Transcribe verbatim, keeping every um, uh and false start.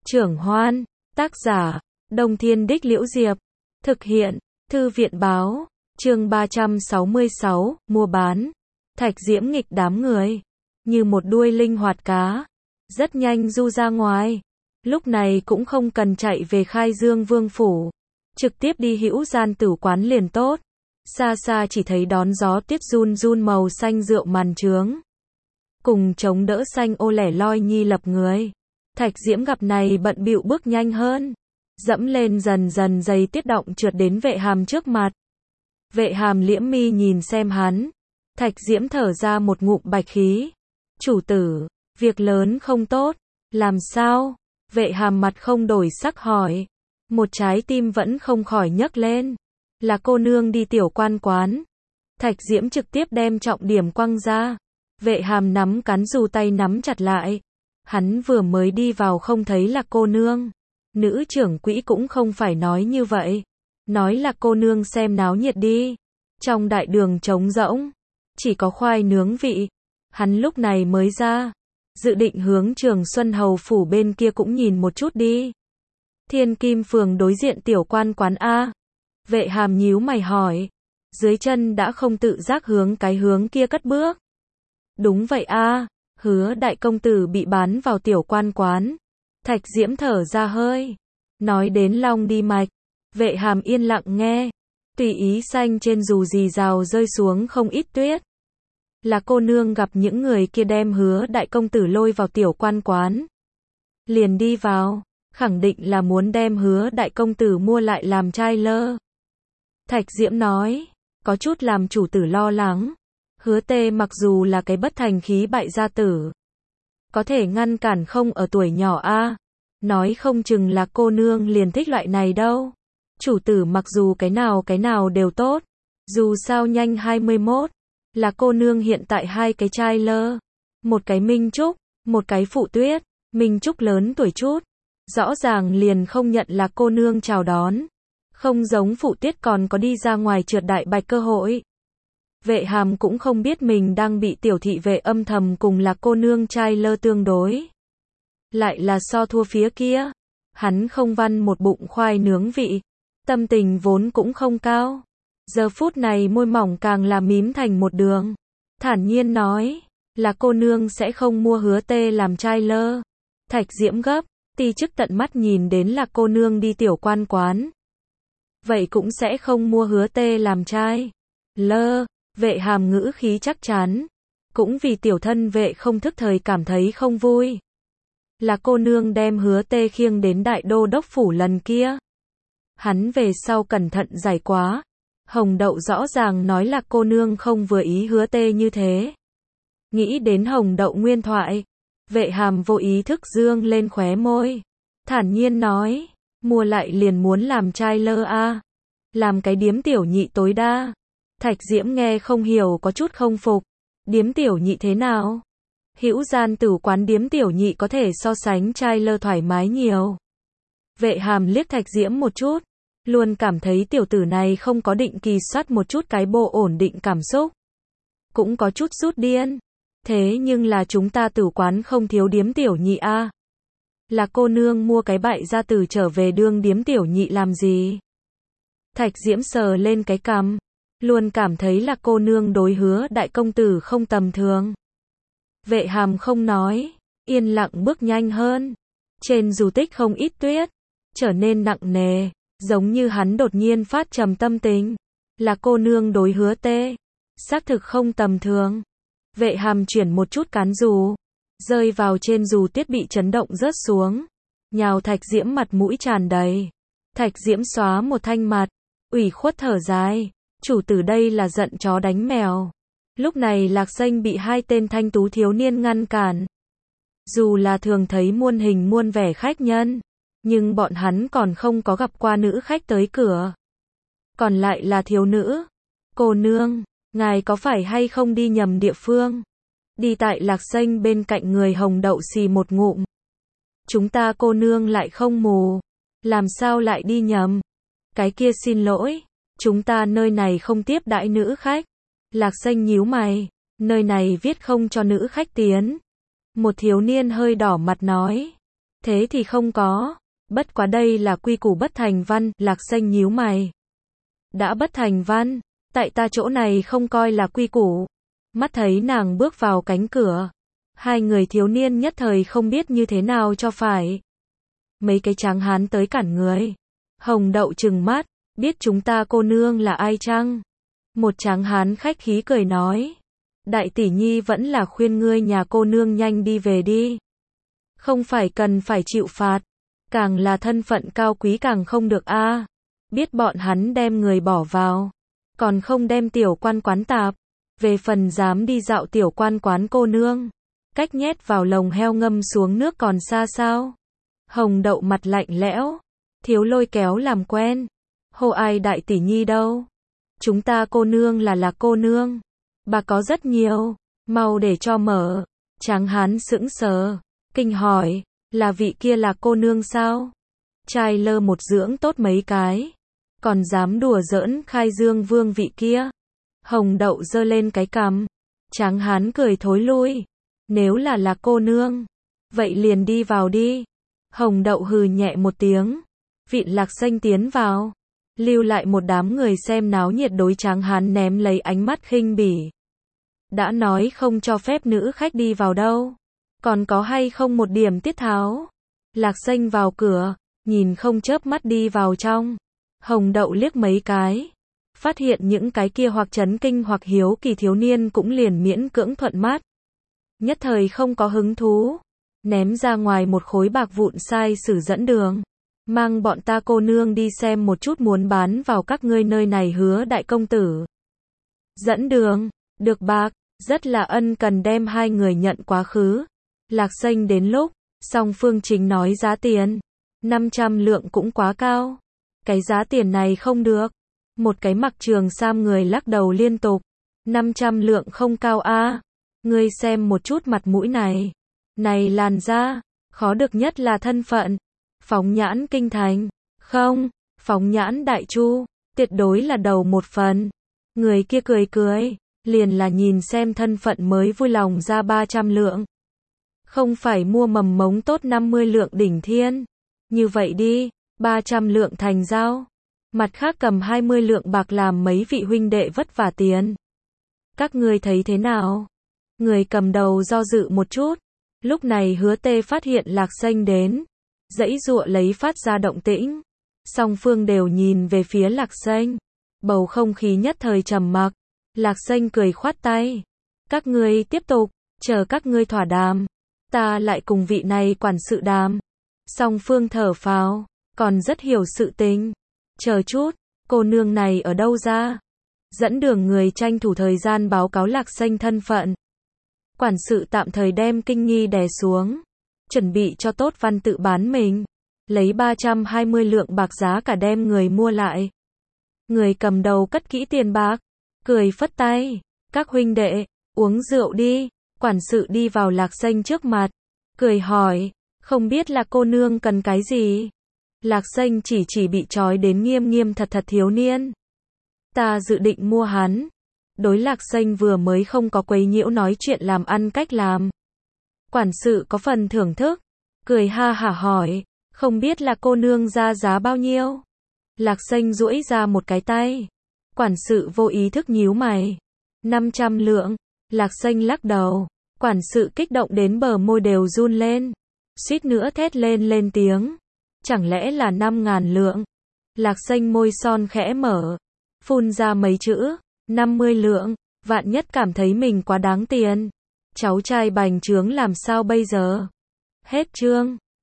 Trưởng Hoan, tác giả, Đông Thiên Đích Liễu Diệp, thực hiện, Thư viện Báo, chương ba trăm sáu mươi sáu, mua bán. Thạch Diễm nghịch đám người, như một đuôi linh hoạt cá, rất nhanh du ra ngoài. Lúc này cũng không cần chạy về Khai Dương Vương phủ, trực tiếp đi Hữu Gian Tử quán liền tốt. Xa xa chỉ thấy đón gió tuyết run run màu xanh rượu màn trướng, cùng chống đỡ xanh ô lẻ loi nhi lập người. Thạch Diễm gặp này bận bịu bước nhanh hơn, dẫm lên dần dần giày tiết động trượt đến Vệ Hàm trước mặt. Vệ Hàm liễm mi nhìn xem hắn, Thạch Diễm thở ra một ngụm bạch khí. Chủ tử, việc lớn không tốt. Làm sao? Vệ Hàm mặt không đổi sắc hỏi. Một trái tim vẫn không khỏi nhấc lên. Là cô nương đi tiểu quan quán. Thạch Diễm trực tiếp đem trọng điểm quăng ra. Vệ Hàm nắm cán dù tay nắm chặt lại. Hắn vừa mới đi vào không thấy là cô nương. Nữ trưởng quỹ cũng không phải nói như vậy. Nói là cô nương xem náo nhiệt đi. Trong đại đường trống rỗng, chỉ có khoai nướng vị. Hắn lúc này mới ra, dự định hướng Trường Xuân Hầu phủ bên kia cũng nhìn một chút đi. Thiên Kim phường đối diện tiểu quan quán A. Vệ Hàm nhíu mày hỏi. Dưới chân đã không tự giác hướng cái hướng kia cất bước. Đúng vậy A, Hứa đại công tử bị bán vào tiểu quan quán. Thạch Diễm thở ra hơi. Nói đến long đi mạch. Vệ Hàm yên lặng nghe. Tùy ý xanh trên dù rì rào rơi xuống không ít tuyết. Là cô nương gặp những người kia đem Hứa đại công tử lôi vào tiểu quan quán. Liền đi vào, khẳng định là muốn đem Hứa đại công tử mua lại làm trai lơ. Thạch Diễm nói, có chút làm chủ tử lo lắng. Hứa tê mặc dù là cái bất thành khí bại gia tử, có thể ngăn cản không ở tuổi nhỏ a. Nói không chừng là cô nương liền thích loại này đâu. Chủ tử mặc dù cái nào cái nào đều tốt, dù sao nhanh hai mươi mốt, là cô nương hiện tại hai cái trai lơ, một cái Minh Trúc, một cái Phụ Tuyết. Minh Trúc lớn tuổi chút, rõ ràng liền không nhận là cô nương chào đón, không giống Phụ Tuyết còn có đi ra ngoài trượt đại bạch cơ hội. Vệ Hàm cũng không biết mình đang bị tiểu thị vệ âm thầm cùng là cô nương trai lơ tương đối, lại là so thua phía kia. Hắn không văn một bụng khoai nướng vị, tâm tình vốn cũng không cao, giờ phút này môi mỏng càng là mím thành một đường, thản nhiên nói, là cô nương sẽ không mua Hứa tê làm trai lơ. Thạch Diễm gấp, ti chức tận mắt nhìn đến là cô nương đi tiểu quan quán, vậy cũng sẽ không mua Hứa tê làm trai lơ. Vệ Hàm ngữ khí chắc chắn, cũng vì tiểu thân vệ không thức thời cảm thấy không vui. Là cô nương đem Hứa tê khiêng đến đại đô đốc phủ lần kia, hắn về sau cẩn thận giải quá. Hồng Đậu rõ ràng nói là cô nương không vừa ý Hứa tê như thế. Nghĩ đến Hồng Đậu nguyên thoại, Vệ Hàm vô ý thức dương lên khóe môi, thản nhiên nói, mua lại liền muốn làm trai lơ a, làm cái điếm tiểu nhị tối đa. Thạch Diễm nghe không hiểu có chút không phục, điếm tiểu nhị thế nào? Hữu Gian Tử quán điếm tiểu nhị có thể so sánh trai lơ thoải mái nhiều. Vệ Hàm liếc Thạch Diễm một chút, luôn cảm thấy tiểu tử này không có định kỳ soát một chút cái bộ ổn định cảm xúc, cũng có chút sút điên. Thế nhưng là chúng ta tử quán không thiếu điếm tiểu nhị a. Là cô nương mua cái bại gia tử trở về đương điếm tiểu nhị làm gì? Thạch Diễm sờ lên cái cằm, luôn cảm thấy là cô nương đối Hứa đại công tử không tầm thường. Vệ Hàm không nói, yên lặng bước nhanh hơn. Trên dù tích không ít tuyết, trở nên nặng nề, giống như hắn đột nhiên phát trầm tâm tình. Là cô nương đối Hứa tê, xác thực không tầm thường. Vệ Hàm chuyển một chút cán dù, rơi vào trên dù tuyết bị chấn động rớt xuống, nhào Thạch Diễm mặt mũi tràn đầy. Thạch Diễm xóa một thanh mặt, ủy khuất thở dài, chủ tử đây là giận chó đánh mèo. Lúc này Lạc Xanh bị hai tên thanh tú thiếu niên ngăn cản. Dù là thường thấy muôn hình muôn vẻ khách nhân, nhưng bọn hắn còn không có gặp qua nữ khách tới cửa. Còn lại là thiếu nữ. Cô nương, ngài có phải hay không đi nhầm địa phương? Đi tại Lạc Xanh bên cạnh người Hồng Đậu xì một ngụm. Chúng ta cô nương lại không mù, làm sao lại đi nhầm? Cái kia xin lỗi, chúng ta nơi này không tiếp đãi nữ khách. Lạc Xanh nhíu mày, nơi này viết không cho nữ khách tiến. Một thiếu niên hơi đỏ mặt nói, Thế thì không có. Bất quá đây là quy củ bất thành văn, Lạc Xanh nhíu mày. Đã bất thành văn, tại ta chỗ này không coi là quy củ. Mắt thấy nàng bước vào cánh cửa. Hai người thiếu niên nhất thời không biết như thế nào cho phải. Mấy cái tráng hán tới cản người. Hồng Đậu trừng mắt, biết chúng ta cô nương là ai chăng? Một tráng hán khách khí cười nói. Đại tỷ nhi vẫn là khuyên ngươi nhà cô nương nhanh đi về đi. Không phải cần phải chịu phạt. Càng là thân phận cao quý càng không được a. À. Biết bọn hắn đem người bỏ vào. Còn không đem tiểu quan quán tạp. Về phần dám đi dạo tiểu quan quán cô nương. Cách nhét vào lồng heo ngâm xuống nước còn xa sao. Hồng Đậu mặt lạnh lẽo. Thiếu Lôi kéo làm quen. Hô ai đại tỷ nhi đâu. Chúng ta cô nương là là cô nương. Bà có rất nhiều. Mau để cho mở. Tráng hán sững sờ. Kinh hỏi. Là vị kia là cô nương sao? Trai lơ một dưỡng tốt mấy cái. Còn dám đùa giỡn khai dương vương vị kia. Hồng Đậu giơ lên cái cằm. Tráng hán cười thối lui. Nếu là là cô nương. Vậy liền đi vào đi. Hồng Đậu hừ nhẹ một tiếng. Vịn Lạc Xanh tiến vào. Lưu lại một đám người xem náo nhiệt đối tráng hán ném lấy ánh mắt khinh bỉ. Đã nói không cho phép nữ khách đi vào đâu. Còn có hay không một điểm tiết tháo. Lạc Xanh vào cửa. Nhìn không chớp mắt đi vào trong. Hồng Đậu liếc mấy cái. Phát hiện những cái kia hoặc chấn kinh hoặc hiếu kỳ thiếu niên cũng liền miễn cưỡng thuận mắt. Nhất thời không có hứng thú. Ném ra ngoài một khối bạc vụn sai sử dẫn đường. Mang bọn ta cô nương đi xem một chút muốn bán vào các ngươi nơi này hứa đại công tử. Dẫn đường, được bạc, rất là ân cần đem hai người nhận quá khứ. Lạc Xanh đến lúc, song phương chính nói giá tiền. năm trăm lượng cũng quá cao. Cái giá tiền này không được. Một cái mặc trường sam người lắc đầu liên tục. năm trăm lượng không cao a. À. Ngươi xem một chút mặt mũi này. Này làn da, khó được nhất là thân phận. Phóng nhãn kinh thành. Không, phóng nhãn đại chu, tuyệt đối là đầu một phần. Người kia cười cười, liền là nhìn xem thân phận mới vui lòng ra ba trăm lượng. Không phải mua mầm mống tốt năm mươi lượng đỉnh thiên. Như vậy đi, ba trăm lượng thành giao. Mặt khác cầm hai mươi lượng bạc làm mấy vị huynh đệ vất vả tiền. Các ngươi thấy thế nào? Người cầm đầu do dự một chút. Lúc này Hứa Tê phát hiện Lạc Xanh đến. Dãy dụa lấy phát ra động tĩnh. Song phương đều nhìn về phía Lạc Xanh. Bầu không khí nhất thời trầm mặc. Lạc Xanh cười khoát tay. Các ngươi tiếp tục, chờ các ngươi thỏa đàm. Ta lại cùng vị này quản sự đàm. Song phương thở phào, còn rất hiểu sự tình. Chờ chút, cô nương này ở đâu ra? Dẫn đường người tranh thủ thời gian báo cáo Lạc Xanh thân phận. Quản sự tạm thời đem kinh nghi đè xuống. Chuẩn bị cho tốt văn tự bán mình. Lấy ba trăm hai mươi lượng bạc giá cả đem người mua lại. Người cầm đầu cất kỹ tiền bạc. Cười phất tay. Các huynh đệ, uống rượu đi. Quản sự đi vào Lạc Xanh trước mặt. Cười hỏi. Không biết là cô nương cần cái gì? Lạc Xanh chỉ chỉ bị trói đến nghiêm nghiêm thật thật thiếu niên. Ta dự định mua hắn. Đối Lạc Xanh vừa mới không có quấy nhiễu nói chuyện làm ăn cách làm. Quản sự có phần thưởng thức. Cười ha hả hỏi. Không biết là cô nương ra giá bao nhiêu? Lạc Xanh duỗi ra một cái tay. Quản sự vô ý thức nhíu mày. năm trăm lượng. Lạc Xanh lắc đầu. Quản sự kích động đến bờ môi đều run lên. Suýt nữa thét lên lên tiếng. Chẳng lẽ là năm ngàn lượng? Lạc Xanh môi son khẽ mở. Phun ra mấy chữ. năm mươi lượng. Vạn nhất cảm thấy mình quá đáng tiền. Cháu trai bành trướng làm sao bây giờ? Hết chương.